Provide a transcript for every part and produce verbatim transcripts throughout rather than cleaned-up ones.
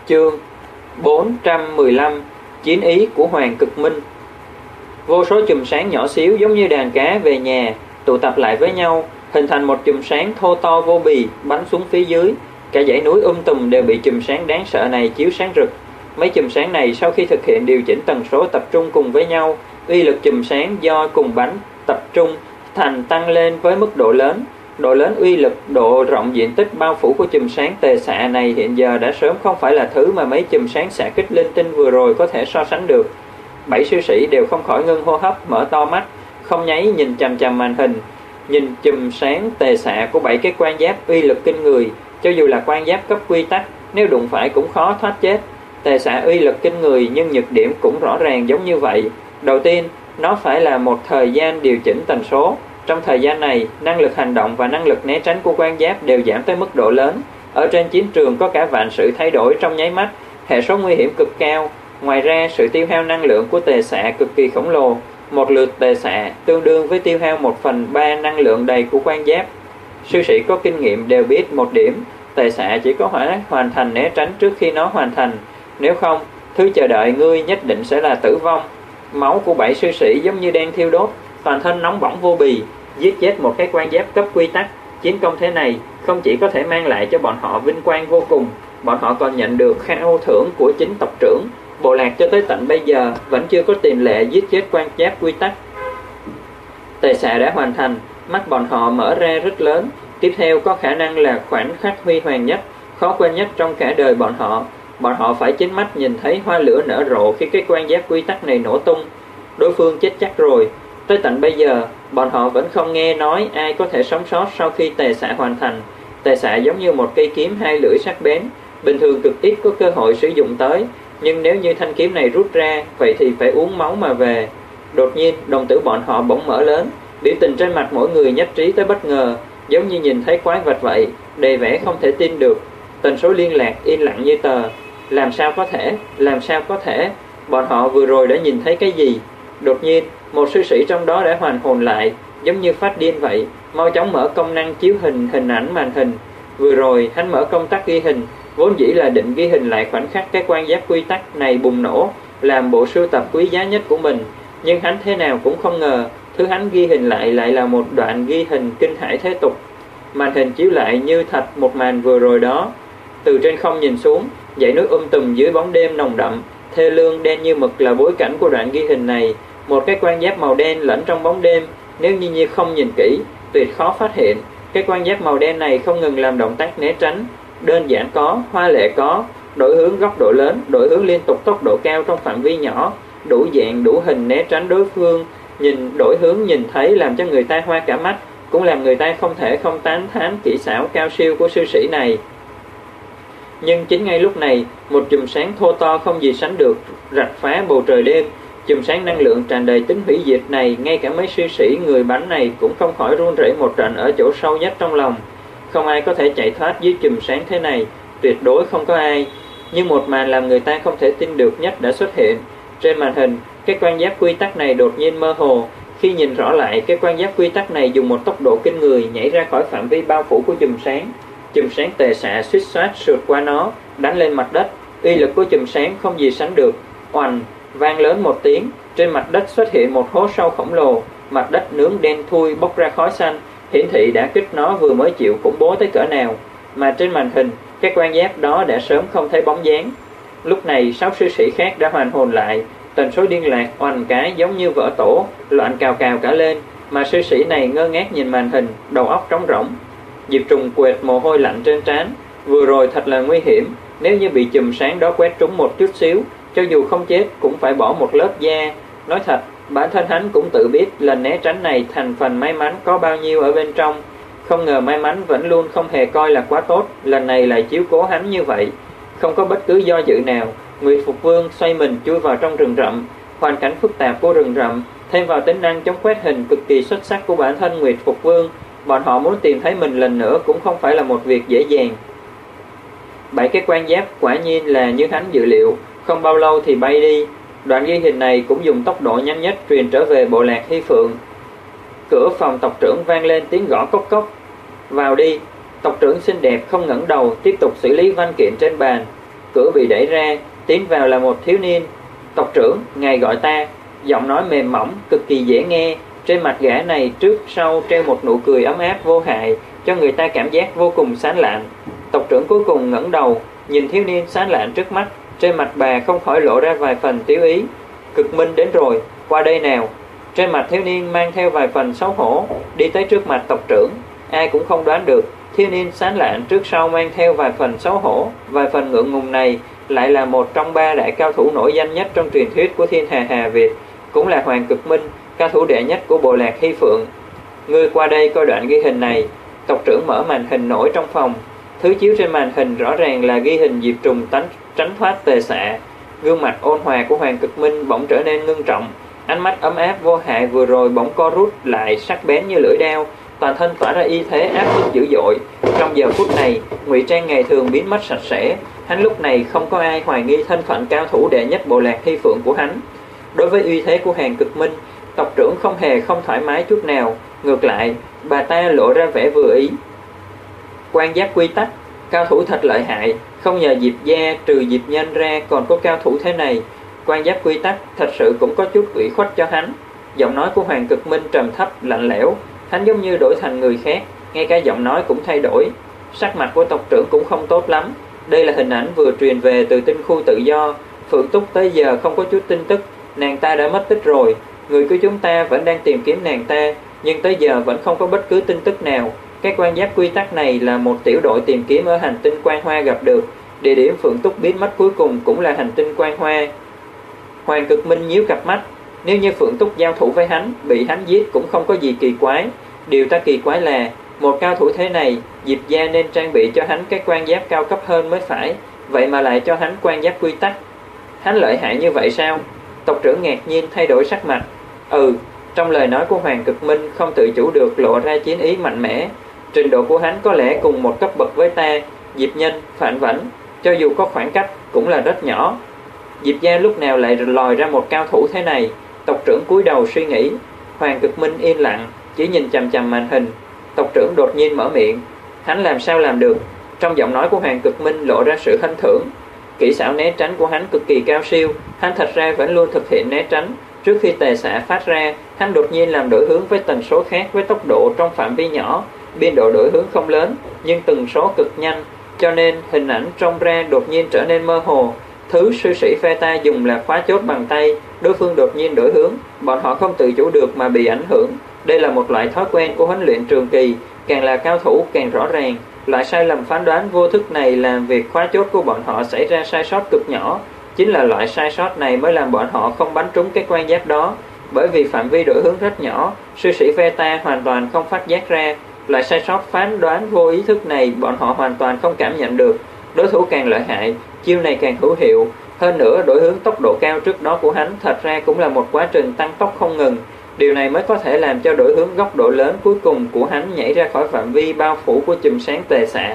Chương bốn trăm mười lăm. Chiến ý của Hoàng Cực Minh. Vô số chùm sáng nhỏ xíu giống như đàn cá về nhà tụ tập lại với nhau, hình thành một chùm sáng thô to vô bì bắn xuống phía dưới. Cả dãy núi um tùm đều bị chùm sáng đáng sợ này chiếu sáng rực. Mấy chùm sáng này sau khi thực hiện điều chỉnh tần số tập trung cùng với nhau, uy lực chùm sáng do cùng bắn tập trung thành tăng lên với mức độ lớn. Độ lớn uy lực, độ rộng diện tích bao phủ của chùm sáng tề xạ này hiện giờ đã sớm không phải là thứ mà mấy chùm sáng xạ kích linh tinh vừa rồi có thể so sánh được. Bảy sư sĩ đều không khỏi ngưng hô hấp, mở to mắt, không nháy nhìn chằm chằm màn hình. Nhìn chùm sáng tề xạ của bảy cái quan giáp uy lực kinh người, cho dù là quan giáp cấp quy tắc, nếu đụng phải cũng khó thoát chết. Tề xạ uy lực kinh người nhưng nhược điểm cũng rõ ràng giống như vậy. Đầu tiên, nó phải là một thời gian điều chỉnh tần số. Trong thời gian này, năng lực hành động và năng lực né tránh của quan giáp đều giảm tới mức độ lớn. Ở trên chiến trường có cả vạn sự thay đổi trong nháy mắt, hệ số nguy hiểm cực cao. Ngoài ra, sự tiêu hao năng lượng của tề xạ cực kỳ khổng lồ. Một lượt tề xạ tương đương với tiêu hao một phần ba năng lượng đầy của quan giáp. Sư sĩ có kinh nghiệm đều biết một điểm, tề xạ chỉ có thể hoàn thành né tránh trước khi nó hoàn thành. Nếu không, thứ chờ đợi ngươi nhất định sẽ là tử vong. Máu của bảy sư sĩ giống như đang thiêu đốt, toàn thân nóng bỏng vô bì. Giết chết một cái quan giáp cấp quy tắc, chiến công thế này không chỉ có thể mang lại cho bọn họ vinh quang vô cùng, bọn họ còn nhận được khao thưởng của chính tộc trưởng. Bộ lạc cho tới tận bây giờ vẫn chưa có tiền lệ giết chết quan giáp quy tắc. Tề xạ đã hoàn thành, mắt bọn họ mở ra rất lớn. Tiếp theo có khả năng là khoảnh khắc huy hoàng nhất, khó quên nhất trong cả đời bọn họ. Bọn họ phải chính mắt nhìn thấy hoa lửa nở rộ khi cái quan giáp quy tắc này nổ tung. Đối phương chết chắc rồi. Tới tận bây giờ, bọn họ vẫn không nghe nói ai có thể sống sót sau khi tề xạ hoàn thành. Tề xạ giống như một cây kiếm hai lưỡi sắc bén, bình thường cực ít có cơ hội sử dụng tới. Nhưng nếu như thanh kiếm này rút ra, vậy thì phải uống máu mà về. Đột nhiên, đồng tử bọn họ bỗng mở lớn, biểu tình trên mặt mỗi người nhất trí tới bất ngờ, giống như nhìn thấy quái vật vậy, đầy vẻ không thể tin được. Tần số liên lạc yên lặng như tờ. Làm sao có thể, làm sao có thể, bọn họ vừa rồi đã nhìn thấy cái gì? Đột nhiên, một sư sĩ trong đó đã hoàn hồn lại, giống như phát điên vậy, mau chóng mở công năng chiếu hình hình ảnh màn hình. Vừa rồi, hắn mở công tắc ghi hình, vốn dĩ là định ghi hình lại khoảnh khắc cái quan giáp quy tắc này bùng nổ, làm bộ sưu tập quý giá nhất của mình. Nhưng hắn thế nào cũng không ngờ, thứ hắn ghi hình lại lại là một đoạn ghi hình kinh hãi thế tục. Màn hình chiếu lại như thật một màn vừa rồi đó. Từ trên không nhìn xuống, dãy núi um tùm dưới bóng đêm nồng đậm, thê lương đen như mực là bối cảnh của đoạn ghi hình này. Một cái quan giáp màu đen lẫn trong bóng đêm, nếu như như không nhìn kỹ, tuyệt khó phát hiện. Cái quan giáp màu đen này không ngừng làm động tác né tránh, đơn giản có, hoa lệ có, đổi hướng góc độ lớn, đổi hướng liên tục tốc độ cao trong phạm vi nhỏ, đủ dạng đủ hình né tránh đối phương. Nhìn đổi hướng nhìn thấy làm cho người ta hoa cả mắt, cũng làm người ta không thể không tán thán kỹ xảo cao siêu của sư sĩ này. Nhưng chính ngay lúc này, một chùm sáng thô to không gì sánh được rạch phá bầu trời đêm. Chùm sáng năng lượng tràn đầy tính hủy diệt này, ngay cả mấy sư sĩ người bắn này cũng không khỏi run rẩy một trận ở chỗ sâu nhất trong lòng. Không ai có thể chạy thoát dưới chùm sáng thế này, tuyệt đối không có ai. Nhưng một màn làm người ta không thể tin được nhất đã xuất hiện. Trên màn hình, cái quan giáp quy tắc này đột nhiên mơ hồ. Khi nhìn rõ lại, cái quan giáp quy tắc này dùng một tốc độ kinh người nhảy ra khỏi phạm vi bao phủ của chùm sáng. Chùm sáng tề xạ suýt soát sượt qua nó, đánh lên mặt đất. Uy lực của chùm sáng không gì sánh được. Oành, vang lớn một tiếng, trên mặt đất xuất hiện một hố sâu khổng lồ. Mặt đất nướng đen thui bốc ra khói xanh, hiển thị đã kích nó vừa mới chịu khủng bố tới cỡ nào. Mà trên màn hình, cái quan giáp đó đã sớm không thấy bóng dáng. Lúc này, sáu sư sĩ khác đã hoàn hồn lại. Tần số liên lạc oành cái giống như vỡ tổ, loạn cào cào cả lên. Mà sư sĩ này ngơ ngác nhìn màn hình, đầu óc trống rỗng. Diệp Trùng quệt mồ hôi lạnh trên trán. Vừa rồi thật là nguy hiểm, nếu như bị chùm sáng đó quét trúng một chút xíu, cho dù không chết cũng phải bỏ một lớp da. Nói thật, bản thân hắn cũng tự biết lần né tránh này thành phần may mắn có bao nhiêu ở bên trong. Không ngờ may mắn vẫn luôn không hề coi là quá tốt, lần này lại chiếu cố hắn như vậy. Không có bất cứ do dự nào, Nguyệt Phục Vương xoay mình chui vào trong rừng rậm. Hoàn cảnh phức tạp của rừng rậm, thêm vào tính năng chống quét hình cực kỳ xuất sắc của bản thân Nguyệt Phục Vương, bọn họ muốn tìm thấy mình lần nữa cũng không phải là một việc dễ dàng. Bảy cái quan giáp quả nhiên là như hắn dự liệu, không bao lâu thì bay đi. Đoạn ghi hình này cũng dùng tốc độ nhanh nhất truyền trở về bộ lạc Hy Phượng. Cửa phòng tộc trưởng vang lên tiếng gõ cốc cốc. Vào đi. Tộc trưởng xinh đẹp không ngẩng đầu, tiếp tục xử lý văn kiện trên bàn. cửa bị đẩy ra, tiến vào là một thiếu niên. "Tộc trưởng, ngài gọi ta." Giọng nói mềm mỏng, cực kỳ dễ nghe. Trên mặt gã này trước sau treo một nụ cười ấm áp vô hại, cho người ta cảm giác vô cùng sáng lạng. Tộc trưởng cuối cùng ngẩng đầu, nhìn thiếu niên sáng lạng trước mắt. Trên mặt bà không khỏi lộ ra vài phần tiếu ý. "Cực Minh đến rồi, qua đây nào." Trên mặt thiếu niên mang theo vài phần xấu hổ, đi tới trước mặt tộc trưởng. Ai cũng không đoán được, thiếu niên sáng lạng trước sau mang theo vài phần xấu hổ, vài phần ngượng ngùng này lại là một trong ba đại cao thủ nổi danh nhất trong truyền thuyết của thiên hà Hà Việt, cũng là Hoàng Cực Minh, cao thủ đệ nhất của bộ lạc Hy Phượng. "Ngươi qua đây coi đoạn ghi hình này." Tộc trưởng mở màn hình nổi trong phòng. Thứ chiếu trên màn hình rõ ràng là ghi hình Diệp Trùng tánh tránh thoát tề xạ. Gương mặt ôn hòa của Hoàng Cực Minh bỗng trở nên ngưng trọng, ánh mắt ấm áp vô hại vừa rồi bỗng co rút lại sắc bén như lưỡi dao, toàn thân tỏa ra y thế áp bức dữ dội. Trong giờ phút này, ngụy trang ngày thường biến mất sạch sẽ, hắn lúc này không có ai hoài nghi thân phận cao thủ đệ nhất bộ lạc Hy Phượng của hắn. Đối với uy thế của Hoàng Cực Minh, tộc trưởng không hề không thoải mái chút nào, ngược lại, bà ta lộ ra vẻ vừa ý. Quan giác quy tắc, cao thủ thật lợi hại, không nhờ Diệp gia trừ Diệp Nhân ra còn có cao thủ thế này. Quan giác quy tắc thật sự cũng có chút ủy khuất cho hắn. Giọng nói của Hoàng Cực Minh trầm thấp lạnh lẽo, hắn giống như đổi thành người khác, ngay cả giọng nói cũng thay đổi. Sắc mặt của tộc trưởng cũng không tốt lắm. Đây là hình ảnh vừa truyền về từ tinh khu tự do. Phượng Túc tới giờ không có chút tin tức, nàng ta đã mất tích rồi. Người của chúng ta vẫn đang tìm kiếm nàng ta, nhưng tới giờ vẫn không có bất cứ tin tức nào. Cái quan giác quy tắc này là một tiểu đội tìm kiếm ở hành tinh Quan Hoa gặp được. Địa điểm Phượng Túc biến mất cuối cùng cũng là hành tinh Quan Hoa. Hoàng Cực Minh nhíu cặp mắt. Nếu như Phượng Túc giao thủ với hắn, bị hắn giết cũng không có gì kỳ quái. Điều ta kỳ quái là, một cao thủ thế này, Diệp gia nên trang bị cho hắn cái quan giáp cao cấp hơn mới phải. Vậy mà lại cho hắn quan giáp quy tắc. Hắn lợi hại như vậy sao? Tộc trưởng ngạc nhiên thay đổi sắc mặt. Ừ, trong lời nói của Hoàng Cực Minh không tự chủ được lộ ra chiến ý mạnh mẽ. Trình độ của hắn có lẽ cùng một cấp bậc với ta, Diệp Nhân, Phạm Vẫn, cho dù có khoảng cách cũng là rất nhỏ. Diệp gia lúc nào lại lòi ra một cao thủ thế này? Tộc trưởng cúi đầu suy nghĩ. Hoàng Cực Minh yên lặng, chỉ nhìn chằm chằm màn hình. Tộc trưởng đột nhiên mở miệng. Hắn làm sao làm được? Trong giọng nói của Hoàng Cực Minh lộ ra sự khinh thường. Kỹ xảo né tránh của hắn cực kỳ cao siêu, hắn thật ra vẫn luôn thực hiện né tránh. Trước khi tề xạ phát ra, hắn đột nhiên làm đổi hướng với tần số khác với tốc độ trong phạm vi nhỏ. Biên độ đổi hướng không lớn, nhưng tần số cực nhanh, cho nên hình ảnh trông ra đột nhiên trở nên mơ hồ. Thứ sư sĩ phe ta dùng là khóa chốt bằng tay, đối phương đột nhiên đổi hướng, bọn họ không tự chủ được mà bị ảnh hưởng. Đây là một loại thói quen của huấn luyện trường kỳ, càng là cao thủ càng rõ ràng. Loại sai lầm phán đoán vô thức này làm việc khóa chốt của bọn họ xảy ra sai sót cực nhỏ. Chính là loại sai sót này mới làm bọn họ không bắn trúng cái quan giáp đó. Bởi vì phạm vi đổi hướng rất nhỏ, sư sĩ phe ta hoàn toàn không phát giác ra. Loại sai sót phán đoán vô ý thức này bọn họ hoàn toàn không cảm nhận được. Đối thủ càng lợi hại, chiêu này càng hữu hiệu. Hơn nữa, đổi hướng tốc độ cao trước đó của hắn thật ra cũng là một quá trình tăng tốc không ngừng. Điều này mới có thể làm cho đổi hướng góc độ lớn cuối cùng của hắn nhảy ra khỏi phạm vi bao phủ của chùm sáng tề xạ.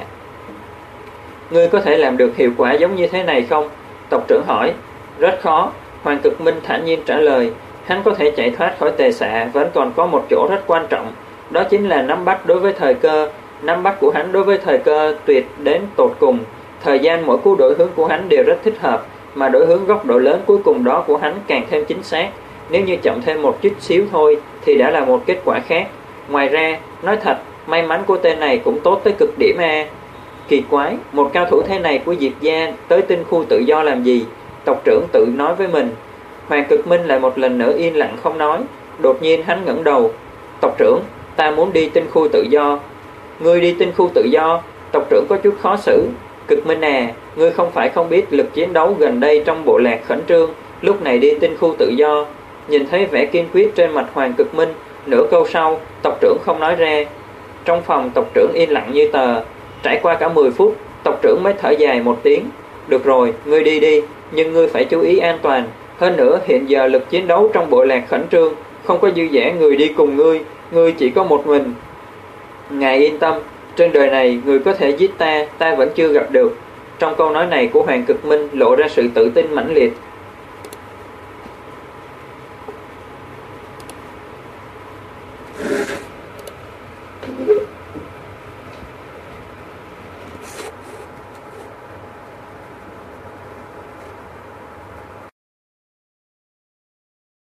Ngươi có thể làm được hiệu quả giống như thế này không? Tộc trưởng hỏi. Rất khó. Hoàng Cực Minh thản nhiên trả lời. Hắn có thể chạy thoát khỏi tề xạ, vẫn còn có một chỗ rất quan trọng. Đó chính là nắm bắt đối với thời cơ. Nắm bắt của hắn đối với thời cơ tuyệt đến tột cùng. Thời gian mỗi cú đổi hướng của hắn đều rất thích hợp, mà đổi hướng góc độ lớn cuối cùng đó của hắn càng thêm chính xác. Nếu như chậm thêm một chút xíu thôi thì đã là một kết quả khác. Ngoài ra, nói thật, may mắn của tên này cũng tốt tới cực điểm a. Kỳ quái, một cao thủ thế này của Diệp gia tới tinh khu tự do làm gì? Tộc trưởng tự nói với mình. Hoàng Cực Minh lại một lần nữa yên lặng không nói. Đột nhiên hắn ngẩng đầu. Tộc trưởng, ta muốn đi tinh khu tự do. Ngươi đi tinh khu tự do? Tộc trưởng có chút khó xử. Cực Minh à, ngươi không phải không biết lực chiến đấu gần đây trong bộ lạc khẩn trương, lúc này đi tinh khu tự do. Nhìn thấy vẻ kiên quyết trên mặt Hoàng Cực Minh, nửa câu sau, tộc trưởng không nói ra. Trong phòng tộc trưởng yên lặng như tờ. Trải qua cả mười phút, tộc trưởng mới thở dài một tiếng. Được rồi, ngươi đi đi, nhưng ngươi phải chú ý an toàn. Hơn nữa, hiện giờ lực chiến đấu trong bộ lạc khẩn trương, không có dư dả người đi cùng ngươi, ngươi chỉ có một mình. Ngài yên tâm, trên đời này người có thể giết ta, ta vẫn chưa gặp được. Trong câu nói này của Hoàng Cực Minh lộ ra sự tự tin mãnh liệt.